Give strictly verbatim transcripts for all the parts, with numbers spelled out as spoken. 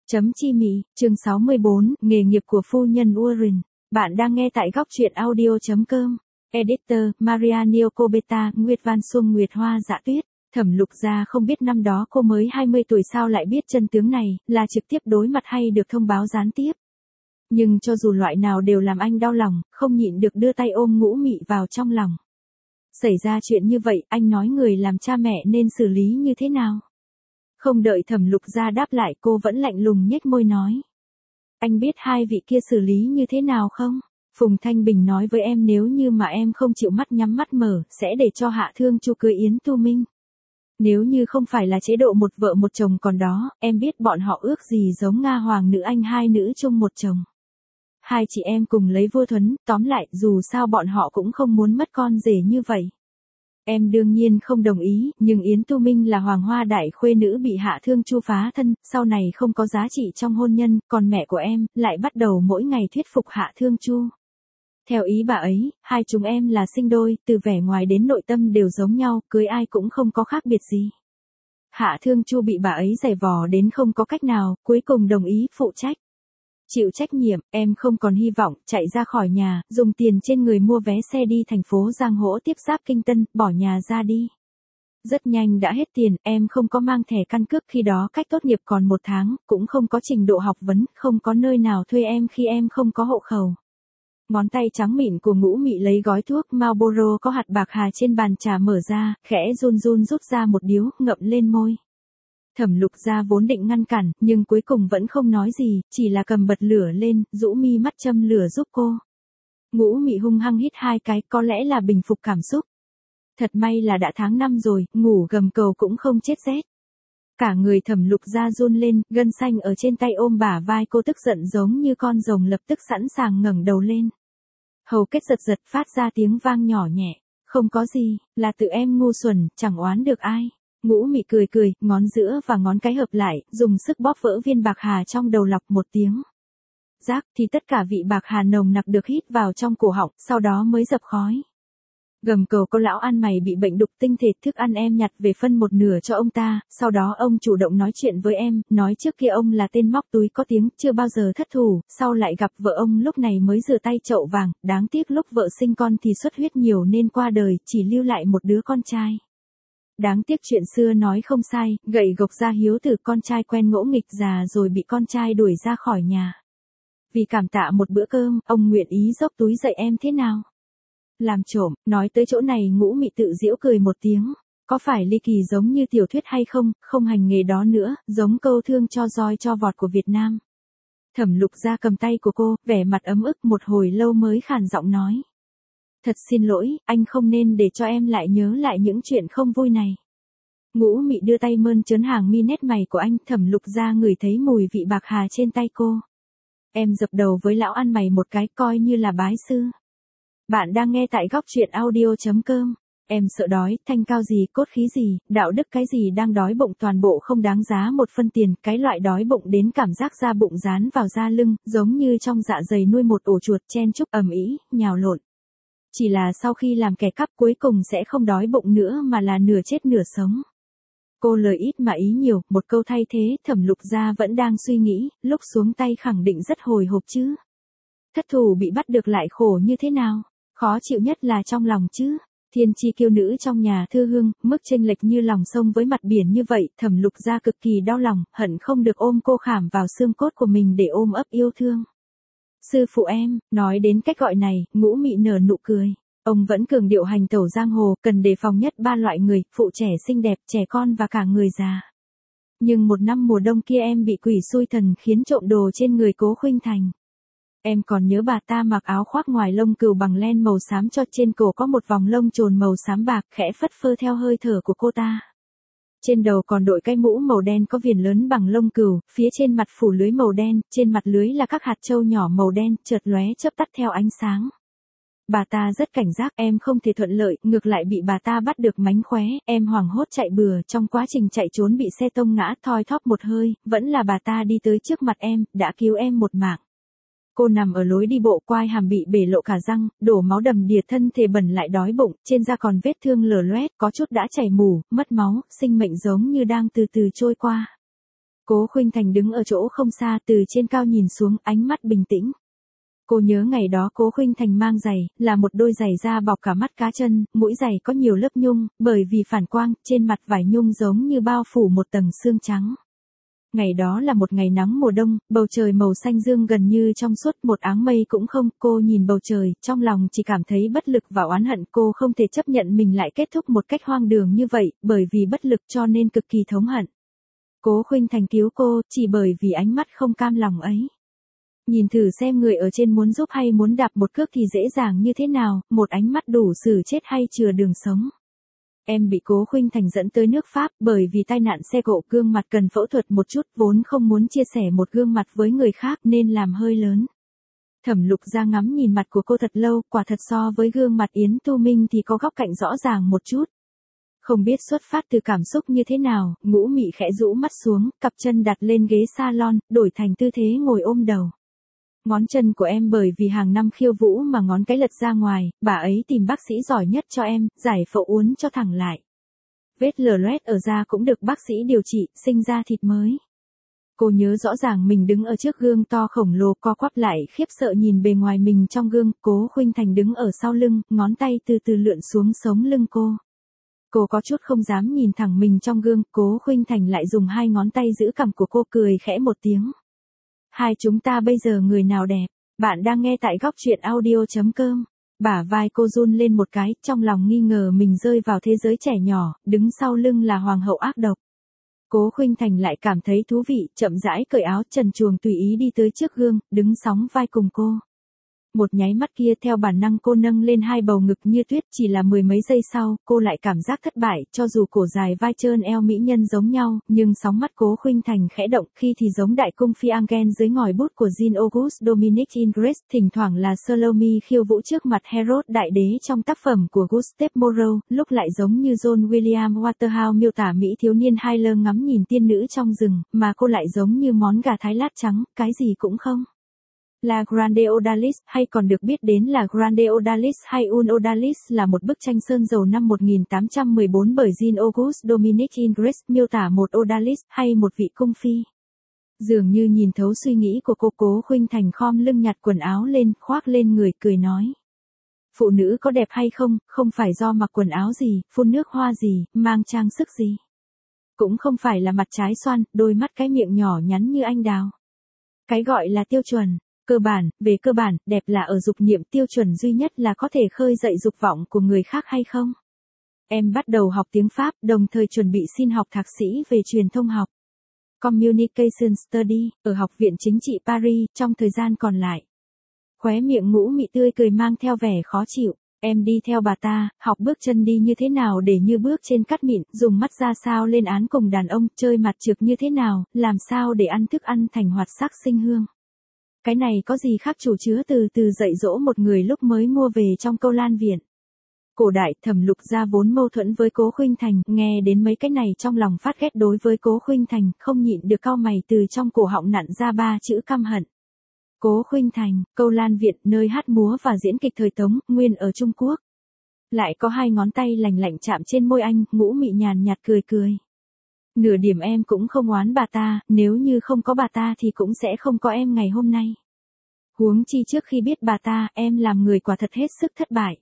Chấm chi mị, chương sáu mươi bốn, nghề nghiệp của phu nhân Warren. Bạn đang nghe tại góc truyện audio.com. Editor, Maria Niocobeta, Nguyệt Văn Xuân Nguyệt Hoa Dạ Tuyết. Thẩm Lục Gia không biết năm đó cô mới hai mươi tuổi sao lại biết chân tướng này, là trực tiếp đối mặt hay được thông báo gián tiếp. Nhưng cho dù loại nào đều làm anh đau lòng, không nhịn được đưa tay ôm Ngũ Mị vào trong lòng. Xảy ra chuyện như vậy, anh nói người làm cha mẹ nên xử lý như thế nào? Không đợi Thẩm Lục Gia đáp lại, cô vẫn lạnh lùng nhếch môi nói. Anh biết hai vị kia xử lý như thế nào không? Phùng Thanh Bình nói với em nếu như mà em không chịu mắt nhắm mắt mở, sẽ để cho Hạ Thương Chu cưới Yến Tu Minh. Nếu như không phải là chế độ một vợ một chồng còn đó, em biết bọn họ ước gì giống Nga Hoàng nữ Anh hai nữ chung một chồng. Hai chị em cùng lấy vua thuấn, tóm lại dù sao bọn họ cũng không muốn mất con rể như vậy. Em đương nhiên không đồng ý, nhưng Yến Tu Minh là hoàng hoa đại khuê nữ bị Hạ Thương Chu phá thân, sau này không có giá trị trong hôn nhân, còn mẹ của em, lại bắt đầu mỗi ngày thuyết phục Hạ Thương Chu. Theo ý bà ấy, hai chúng em là sinh đôi, từ vẻ ngoài đến nội tâm đều giống nhau, cưới ai cũng không có khác biệt gì. Hạ Thương Chu bị bà ấy giày vò đến không có cách nào, cuối cùng đồng ý phụ trách. Chịu trách nhiệm, em không còn hy vọng, chạy ra khỏi nhà, dùng tiền trên người mua vé xe đi thành phố Giang Hỗ tiếp giáp Kinh Tân, bỏ nhà ra đi. Rất nhanh đã hết tiền, em không có mang thẻ căn cước khi đó cách tốt nghiệp còn một tháng, cũng không có trình độ học vấn, không có nơi nào thuê em khi em không có hộ khẩu. Ngón tay trắng mịn của Ngũ Mị lấy gói thuốc Marlboro có hạt bạc hà trên bàn trà mở ra, khẽ run run rút ra một điếu, ngậm lên môi. Thẩm Lục Gia vốn định ngăn cản, nhưng cuối cùng vẫn không nói gì, chỉ là cầm bật lửa lên, rũ mi mắt châm lửa giúp cô. Ngũ Mị hung hăng hít hai cái, có lẽ là bình phục cảm xúc. Thật may là đã tháng năm rồi, ngủ gầm cầu cũng không chết rét. Cả người Thẩm Lục Gia run lên, gân xanh ở trên tay ôm bả vai cô tức giận giống như con rồng lập tức sẵn sàng ngẩng đầu lên. Hầu kết giật giật phát ra tiếng vang nhỏ nhẹ. Không có gì, là tự em ngu xuẩn, chẳng oán được ai. Ngũ Mị cười cười, ngón giữa và ngón cái hợp lại, dùng sức bóp vỡ viên bạc hà trong đầu lọc một tiếng. Rác thì tất cả vị bạc hà nồng nặc được hít vào trong cổ họng, sau đó mới dập khói. Gầm cầu có lão ăn mày bị bệnh đục tinh thể, thức ăn em nhặt về phân một nửa cho ông ta, sau đó ông chủ động nói chuyện với em, nói trước kia ông là tên móc túi có tiếng, chưa bao giờ thất thủ, sau lại gặp vợ ông lúc này mới rửa tay chậu vàng, đáng tiếc lúc vợ sinh con thì xuất huyết nhiều nên qua đời, chỉ lưu lại một đứa con trai. Đáng tiếc chuyện xưa nói không sai, gậy gộc ra hiếu từ con trai quen ngỗ nghịch già rồi bị con trai đuổi ra khỏi nhà. Vì cảm tạ một bữa cơm, ông nguyện ý dốc túi dạy em thế nào? Làm trộm, nói tới chỗ này Ngũ Mị tự giễu cười một tiếng. Có phải ly kỳ giống như tiểu thuyết hay không, không hành nghề đó nữa, giống câu thương cho roi cho vọt của Việt Nam. Thẩm Lục Gia cầm tay của cô, vẻ mặt ấm ức một hồi lâu mới khàn giọng nói. Thật xin lỗi, anh không nên để cho em lại nhớ lại những chuyện không vui này. Ngũ Mị đưa tay mơn trớn hàng mi nét mày của anh, Thẩm Lục Gia ngửi thấy mùi vị bạc hà trên tay cô. Em dập đầu với lão ăn mày một cái coi như là bái sư. Bạn đang nghe tại góc truyện audio.com. Em sợ đói, thanh cao gì, cốt khí gì, đạo đức cái gì đang đói bụng toàn bộ không đáng giá một phân tiền, cái loại đói bụng đến cảm giác da bụng dán vào da lưng, giống như trong dạ dày nuôi một ổ chuột chen chúc ầm ĩ, nhào lộn. Chỉ là sau khi làm kẻ cắp cuối cùng sẽ không đói bụng nữa mà là nửa chết nửa sống. Cô lời ít mà ý nhiều, một câu thay thế, Thẩm Lục Gia vẫn đang suy nghĩ, lúc xuống tay khẳng định rất hồi hộp chứ. Thất thủ bị bắt được lại khổ như thế nào? Khó chịu nhất là trong lòng chứ. Thiên chi kiêu nữ trong nhà Thư Hương, mức chênh lệch như lòng sông với mặt biển như vậy, Thẩm Lục Gia cực kỳ đau lòng, hận không được ôm cô khảm vào xương cốt của mình để ôm ấp yêu thương. Sư phụ em, nói đến cách gọi này, Ngũ Mị nở nụ cười. Ông vẫn cường điệu hành tẩu giang hồ, cần đề phòng nhất ba loại người, phụ trẻ xinh đẹp, trẻ con và cả người già. Nhưng một năm mùa đông kia em bị quỷ xui thần khiến trộm đồ trên người Cố Khuynh Thành. Em còn nhớ bà ta mặc áo khoác ngoài lông cừu bằng len màu xám cho trên cổ có một vòng lông chồn màu xám bạc khẽ phất phơ theo hơi thở của cô ta. Trên đầu còn đội cái mũ màu đen có viền lớn bằng lông cừu, phía trên mặt phủ lưới màu đen, trên mặt lưới là các hạt châu nhỏ màu đen, chợt lóe chớp tắt theo ánh sáng. Bà ta rất cảnh giác, em không thể thuận lợi, ngược lại bị bà ta bắt được mánh khóe, em hoảng hốt chạy bừa, trong quá trình chạy trốn bị xe tông ngã, thoi thóp một hơi, vẫn là bà ta đi tới trước mặt em, đã cứu em một mạng. Cô nằm ở lối đi bộ, quai hàm bị bể lộ cả răng, đổ máu đầm đìa, thân thể bẩn lại đói bụng, trên da còn vết thương lở loét, có chút đã chảy mủ, mất máu, sinh mệnh giống như đang từ từ trôi qua. Cố Khuynh Thành đứng ở chỗ không xa, từ trên cao nhìn xuống, ánh mắt bình tĩnh. Cô nhớ ngày đó Cố Khuynh Thành mang giày, là một đôi giày da bọc cả mắt cá chân, mũi giày có nhiều lớp nhung, bởi vì phản quang, trên mặt vải nhung giống như bao phủ một tầng sương trắng. Ngày đó là một ngày nắng mùa đông, bầu trời màu xanh dương gần như trong suốt, một áng mây cũng không. Cô nhìn bầu trời, trong lòng chỉ cảm thấy bất lực và oán hận. Cô không thể chấp nhận mình lại kết thúc một cách hoang đường như vậy, bởi vì bất lực cho nên cực kỳ thống hận. Cố Khuynh Thành cứu cô, chỉ bởi vì ánh mắt không cam lòng ấy. Nhìn thử xem người ở trên muốn giúp hay muốn đạp một cước thì dễ dàng như thế nào, một ánh mắt đủ xử chết hay chừa đường sống. Em bị Cố Khuynh Thành dẫn tới nước Pháp, bởi vì tai nạn xe cộ, gương mặt cần phẫu thuật một chút, vốn không muốn chia sẻ một gương mặt với người khác nên làm hơi lớn. Thẩm Lục Gia ngắm nhìn mặt của cô thật lâu, quả thật so với gương mặt Yến Tu Minh thì có góc cạnh rõ ràng một chút. Không biết xuất phát từ cảm xúc như thế nào, Ngũ Mị khẽ rũ mắt xuống, cặp chân đặt lên ghế salon, đổi thành tư thế ngồi ôm đầu. Ngón chân của em bởi vì hàng năm khiêu vũ mà ngón cái lật ra ngoài, bà ấy tìm bác sĩ giỏi nhất cho em, giải phẫu uốn cho thẳng lại. Vết lở loét ở da cũng được bác sĩ điều trị, sinh ra thịt mới. Cô nhớ rõ ràng mình đứng ở trước gương to khổng lồ, co quắp lại khiếp sợ nhìn bề ngoài mình trong gương. Cố Khuynh Thành đứng ở sau lưng, ngón tay từ từ lượn xuống sống lưng cô. Cô có chút không dám nhìn thẳng mình trong gương. Cố Khuynh Thành lại dùng hai ngón tay giữ cằm của cô, cười khẽ một tiếng. Hai chúng ta bây giờ người nào đẹp? Bạn đang nghe tại góc truyện audio chấm com. Bả vai cô run lên một cái, trong lòng nghi ngờ mình rơi vào thế giới trẻ nhỏ, đứng sau lưng là hoàng hậu ác độc. Cố Khuynh Thành lại cảm thấy thú vị, chậm rãi cởi áo trần truồng tùy ý đi tới trước gương, đứng sóng vai cùng cô. Một nháy mắt kia theo bản năng cô nâng lên hai bầu ngực như tuyết, chỉ là mười mấy giây sau, cô lại cảm giác thất bại, cho dù cổ dài vai trơn eo mỹ nhân giống nhau, nhưng sóng mắt Cố Khuynh Thành khẽ động, khi thì giống đại cung phi Angen dưới ngòi bút của Jean Auguste Dominic Ingres, thỉnh thoảng là Salome khiêu vũ trước mặt Herod đại đế trong tác phẩm của Gustave Moreau, lúc lại giống như John William Waterhouse miêu tả Mỹ thiếu niên Highland ngắm nhìn tiên nữ trong rừng, mà cô lại giống như món gà thái lát trắng, cái gì cũng không. La Grande Odalis, hay còn được biết đến là Grande Odalis hay Un Odalis, là một bức tranh sơn dầu năm một nghìn tám trăm mười bốn bởi Jean Auguste Dominic Ingres, miêu tả một Odalis, hay một vị cung phi. Dường như nhìn thấu suy nghĩ của cô, Cố Khuynh Thành khom lưng nhặt quần áo lên, khoác lên người, cười nói. Phụ nữ có đẹp hay không, không phải do mặc quần áo gì, phun nước hoa gì, mang trang sức gì. Cũng không phải là mặt trái xoan, đôi mắt cái miệng nhỏ nhắn như anh đào. Cái gọi là tiêu chuẩn. Cơ bản, về cơ bản, đẹp là ở dục niệm, tiêu chuẩn duy nhất là có thể khơi dậy dục vọng của người khác hay không. Em bắt đầu học tiếng Pháp, đồng thời chuẩn bị xin học thạc sĩ về truyền thông học. Communication Study, ở Học viện Chính trị Paris, trong thời gian còn lại. Khóe miệng Ngũ Mị tươi cười mang theo vẻ khó chịu. Em đi theo bà ta, học bước chân đi như thế nào để như bước trên cát mịn, dùng mắt ra sao lên án cùng đàn ông, chơi mặt trược như thế nào, làm sao để ăn thức ăn thành hoạt sắc sinh hương. Cái này có gì khác chủ chứa từ từ dạy dỗ một người lúc mới mua về trong Câu Lan Viện. Cổ đại, Thẩm Lục Gia vốn mâu thuẫn với Cố Khuynh Thành, nghe đến mấy cái này trong lòng phát ghét đối với Cố Khuynh Thành, không nhịn được cau mày, từ trong cổ họng nặn ra ba chữ căm hận. Cố Khuynh Thành, Câu Lan Viện, nơi hát múa và diễn kịch thời Tống, nguyên ở Trung Quốc. Lại có hai ngón tay lành lạnh chạm trên môi anh, Ngũ Mị nhàn nhạt cười cười. Nửa điểm em cũng không oán bà ta, nếu như không có bà ta thì cũng sẽ không có em ngày hôm nay. Huống chi trước khi biết bà ta, em làm người quả thật hết sức thất bại.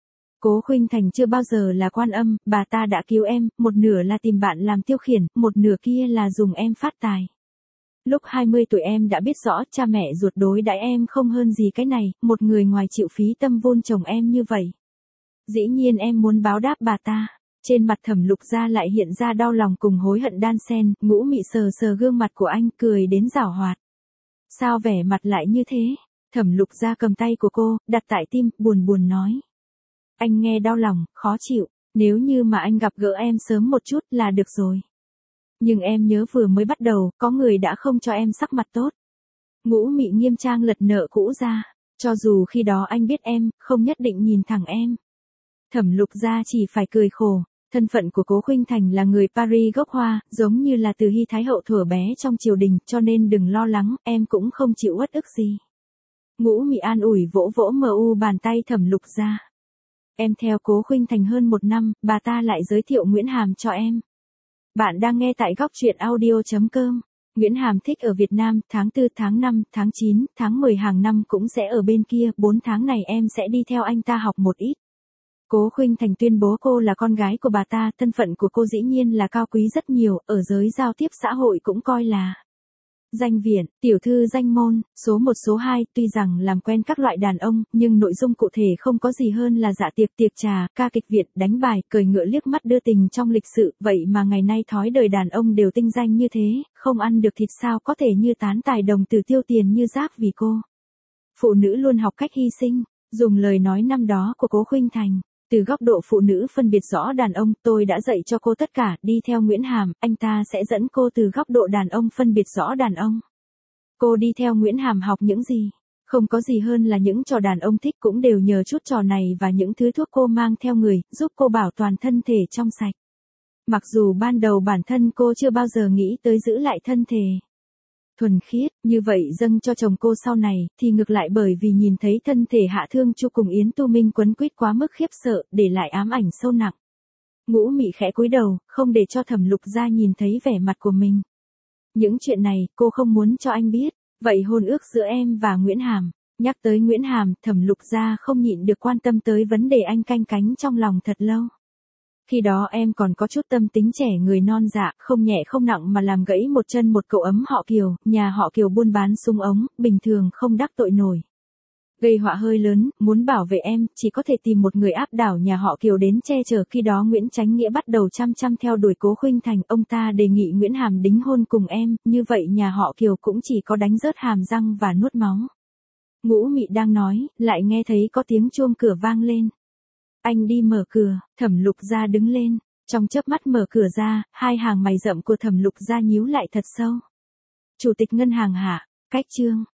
Cố Khuynh Thành chưa bao giờ là quan âm, bà ta đã cứu em, một nửa là tìm bạn làm tiêu khiển, một nửa kia là dùng em phát tài. Lúc hai mươi tuổi em đã biết rõ cha mẹ ruột đối đãi em không hơn gì cái này, một người ngoài chịu phí tâm vun trồng em như vậy. Dĩ nhiên em muốn báo đáp bà ta. Trên mặt Thẩm Lục Gia lại hiện ra đau lòng cùng hối hận đan xen, Ngũ Mị sờ sờ gương mặt của anh, cười đến giảo hoạt. Sao vẻ mặt lại như thế? Thẩm Lục Gia cầm tay của cô, đặt tại tim, buồn buồn nói. Anh nghe đau lòng, khó chịu, nếu như mà anh gặp gỡ em sớm một chút là được rồi. Nhưng em nhớ vừa mới bắt đầu, có người đã không cho em sắc mặt tốt. Ngũ Mị nghiêm trang lật nợ cũ ra, cho dù khi đó anh biết em, không nhất định nhìn thẳng em. Thẩm Lục Gia chỉ phải cười khổ. Thân phận của Cố Khuynh Thành là người Paris gốc Hoa, giống như là từ Hy Thái Hậu thuở bé trong triều đình, cho nên đừng lo lắng, em cũng không chịu uất ức gì. Ngũ Mị an ủi vỗ vỗ mờ u bàn tay Thẩm Lục Gia. Em theo Cố Khuynh Thành hơn một năm, bà ta lại giới thiệu Nguyễn Hàm cho em. Bạn đang nghe tại góc truyện audio chấm com. Nguyễn Hàm thích ở Việt Nam, tháng tư, tháng năm, tháng chín, tháng mười hàng năm cũng sẽ ở bên kia, bốn tháng này em sẽ đi theo anh ta học một ít. Cố Khuynh Thành tuyên bố cô là con gái của bà ta, thân phận của cô dĩ nhiên là cao quý rất nhiều, ở giới giao tiếp xã hội cũng coi là danh viện, tiểu thư danh môn, số một số hai, tuy rằng làm quen các loại đàn ông, nhưng nội dung cụ thể không có gì hơn là dạ tiệc tiệc trà, ca kịch Việt, đánh bài, cười ngựa liếc mắt đưa tình trong lịch sự, vậy mà ngày nay thói đời đàn ông đều tinh danh như thế, không ăn được thịt sao có thể như tán tài đồng từ tiêu tiền như rác vì cô. Phụ nữ luôn học cách hy sinh, dùng lời nói năm đó của Cố Khuynh Thành. Từ góc độ phụ nữ phân biệt rõ đàn ông, tôi đã dạy cho cô tất cả, đi theo Nguyễn Hàm, anh ta sẽ dẫn cô từ góc độ đàn ông phân biệt rõ đàn ông. Cô đi theo Nguyễn Hàm học những gì? Không có gì hơn là những trò đàn ông thích cũng đều nhờ chút trò này và những thứ thuốc cô mang theo người, giúp cô bảo toàn thân thể trong sạch. Mặc dù ban đầu bản thân cô chưa bao giờ nghĩ tới giữ lại thân thể thuần khiết, như vậy dâng cho chồng cô sau này, thì ngược lại bởi vì nhìn thấy thân thể Hạ Thương Chu cùng Yến Tu Minh quấn quýt quá mức khiếp sợ, để lại ám ảnh sâu nặng. Ngũ Mị khẽ cúi đầu, không để cho Thẩm Lục Gia nhìn thấy vẻ mặt của mình. Những chuyện này, cô không muốn cho anh biết, vậy hôn ước giữa em và Nguyễn Hàm. Nhắc tới Nguyễn Hàm, Thẩm Lục Gia không nhịn được quan tâm tới vấn đề anh canh cánh trong lòng thật lâu. Khi đó em còn có chút tâm tính trẻ người non dạ, không nhẹ không nặng mà làm gãy một chân một cậu ấm họ Kiều, nhà họ Kiều buôn bán súng ống, bình thường không đắc tội nổi. Gây họa hơi lớn, muốn bảo vệ em, chỉ có thể tìm một người áp đảo nhà họ Kiều đến che chở. Khi đó Nguyễn Chánh Nghĩa bắt đầu chăm chăm theo đuổi Cố Khuynh Thành, ông ta đề nghị Nguyễn Hàm đính hôn cùng em, như vậy nhà họ Kiều cũng chỉ có đánh rớt hàm răng và nuốt máu. Ngũ Mị đang nói, lại nghe thấy có tiếng chuông cửa vang lên. Anh đi mở cửa, Thẩm Lục Gia đứng lên, trong chớp mắt mở cửa ra, hai hàng mày rậm của Thẩm Lục Gia nhíu lại thật sâu. Chủ tịch ngân hàng hả? Cách chương